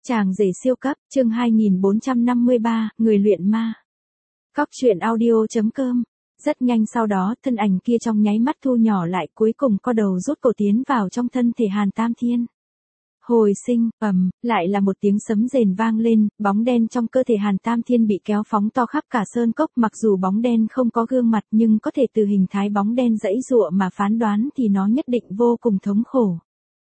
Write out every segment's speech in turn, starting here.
Chàng rể siêu cấp, chương 2453, người luyện ma. Cóc truyện audio.com. Rất nhanh sau đó, thân ảnh kia trong nháy mắt thu nhỏ lại, cuối cùng co đầu rút cổ tiến vào trong thân thể Hàn Tam Thiên. Hồi sinh, lại là một tiếng sấm rền vang lên, bóng đen trong cơ thể Hàn Tam Thiên bị kéo phóng to khắp cả sơn cốc, mặc dù bóng đen không có gương mặt nhưng có thể từ hình thái bóng đen giãy giụa mà phán đoán thì nó nhất định vô cùng thống khổ.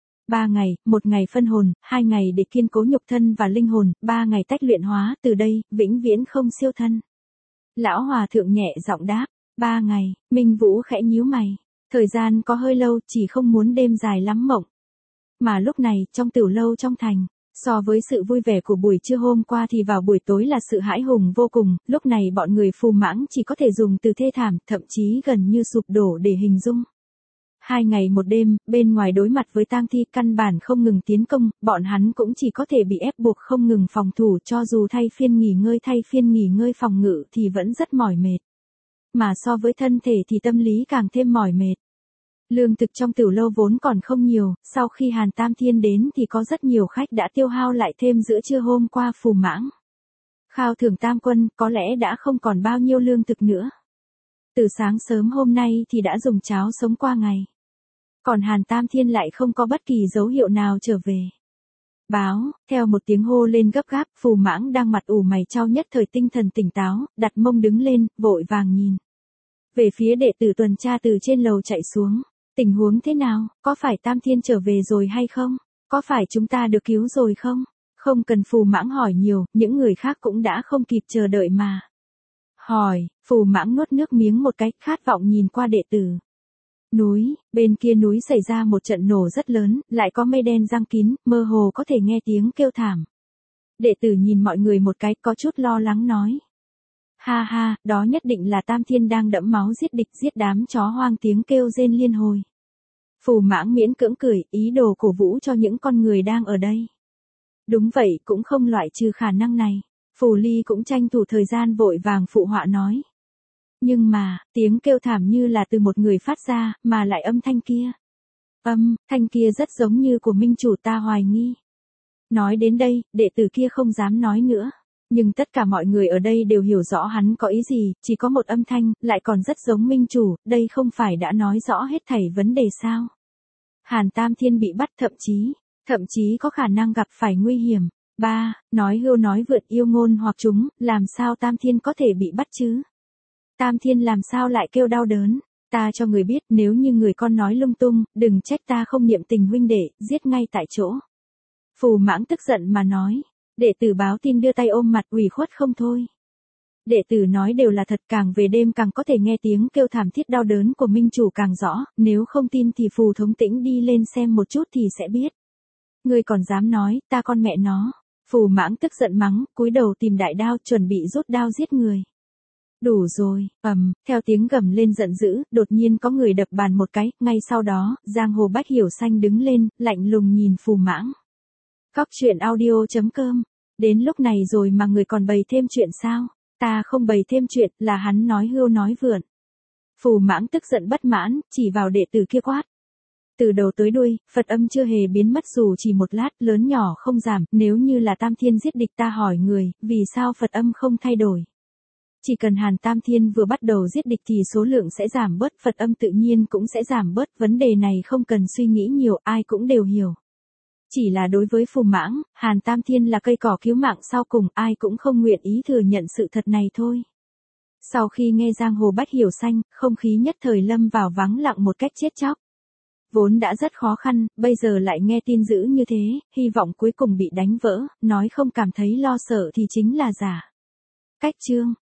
3 ngày, 1 ngày phân hồn, 2 ngày để kiên cố nhục thân và linh hồn, 3 ngày tách luyện hóa, từ đây, vĩnh viễn không siêu thân. Lão hòa thượng nhẹ giọng đáp, 3 ngày, Minh Vũ khẽ nhíu mày. Thời gian có hơi lâu, chỉ không muốn đêm dài lắm mộng. Mà lúc này, trong tiểu lâu trong thành, so với sự vui vẻ của buổi trưa hôm qua thì vào buổi tối là sự hãi hùng vô cùng, lúc này bọn người Phù Mãng chỉ có thể dùng từ thê thảm, thậm chí gần như sụp đổ để hình dung. 2 ngày 1 đêm, bên ngoài đối mặt với tang thi căn bản không ngừng tiến công, bọn hắn cũng chỉ có thể bị ép buộc không ngừng phòng thủ, cho dù thay phiên nghỉ ngơi phòng ngự thì vẫn rất mỏi mệt. Mà so với thân thể thì tâm lý càng thêm mỏi mệt. Lương thực trong tiểu lâu vốn còn không nhiều, sau khi Hàn Tam Thiên đến thì có rất nhiều khách đã tiêu hao lại thêm giữa trưa hôm qua Phù Mãng. Khao thưởng tam quân có lẽ đã không còn bao nhiêu lương thực nữa. Từ sáng sớm hôm nay thì đã dùng cháo sống qua ngày. Còn Hàn Tam Thiên lại không có bất kỳ dấu hiệu nào trở về. Báo, theo một tiếng hô lên gấp gáp, Phù Mãng đang mặt ủ mày chau nhất thời tinh thần tỉnh táo, đặt mông đứng lên, vội vàng nhìn. Về phía đệ tử tuần tra từ trên lầu chạy xuống. Tình huống thế nào, có phải Tam Thiên trở về rồi hay không? Có phải chúng ta được cứu rồi không? Không cần Phù Mãng hỏi nhiều, những người khác cũng đã không kịp chờ đợi mà. Hỏi, Phù Mãng nuốt nước miếng một cái, khát vọng nhìn qua đệ tử. Núi, bên kia núi xảy ra một trận nổ rất lớn, lại có mây đen giăng kín, mơ hồ có thể nghe tiếng kêu thảm. Đệ tử nhìn mọi người một cái, có chút lo lắng nói. Ha ha, đó nhất định là Tam Thiên đang đẫm máu giết địch, giết đám chó hoang, tiếng kêu rên liên hồi. Phù Mãng miễn cưỡng cười, ý đồ cổ vũ cho những con người đang ở đây. Đúng vậy, cũng không loại trừ khả năng này. Phù Ly cũng tranh thủ thời gian vội vàng phụ họa nói. Nhưng mà, tiếng kêu thảm như là từ một người phát ra, mà lại âm thanh kia. Thanh kia rất giống như của minh chủ, ta hoài nghi. Nói đến đây, đệ tử kia không dám nói nữa. Nhưng tất cả mọi người ở đây đều hiểu rõ hắn có ý gì, chỉ có một âm thanh, lại còn rất giống minh chủ, đây không phải đã nói rõ hết thảy vấn đề sao. Hàn Tam Thiên bị bắt, thậm chí có khả năng gặp phải nguy hiểm. Nói hưu nói vượt, yêu ngôn hoặc chúng, làm sao Tam Thiên có thể bị bắt chứ? Tam Thiên làm sao lại kêu đau đớn? Ta cho người biết, nếu như người con nói lung tung, đừng trách ta không niệm tình huynh đệ, giết ngay tại chỗ. Phù Mãng tức giận mà nói. Đệ tử báo tin đưa tay ôm mặt, ủy khuất không thôi. Đệ tử nói đều là thật, càng về đêm càng có thể nghe tiếng kêu thảm thiết đau đớn của minh chủ càng rõ, nếu không tin thì Phù thống tĩnh đi lên xem một chút thì sẽ biết. Ngươi còn dám nói, ta con mẹ nó. Phù Mãng tức giận mắng, cúi đầu tìm đại đao, chuẩn bị rút đao giết người. Đủ rồi, theo tiếng gầm lên giận dữ, đột nhiên có người đập bàn một cái, ngay sau đó, Giang Hồ Bách Hiểu Xanh đứng lên, lạnh lùng nhìn Phù Mãng. Cóc truyện audio.com. Đến lúc này rồi mà người còn bày thêm chuyện sao? Ta không bày thêm chuyện, là hắn nói hưu nói vượn. Phù Mãng tức giận bất mãn, chỉ vào đệ tử kia quát. Từ đầu tới đuôi, Phật âm chưa hề biến mất dù chỉ một lát, lớn nhỏ không giảm, nếu như là Tam Thiên giết địch ta hỏi người, vì sao Phật âm không thay đổi? Chỉ cần Hàn Tam Thiên vừa bắt đầu giết địch thì số lượng sẽ giảm bớt, Phật âm tự nhiên cũng sẽ giảm bớt, vấn đề này không cần suy nghĩ nhiều, ai cũng đều hiểu. Chỉ là đối với Phù Mãng, Hàn Tam Thiên là cây cỏ cứu mạng sau cùng, ai cũng không nguyện ý thừa nhận sự thật này thôi. Sau khi nghe Giang Hồ Bách Hiểu Xanh, không khí nhất thời lâm vào vắng lặng một cách chết chóc. Vốn đã rất khó khăn, bây giờ lại nghe tin dữ như thế, hy vọng cuối cùng bị đánh vỡ, nói không cảm thấy lo sợ thì chính là giả. Cách chương.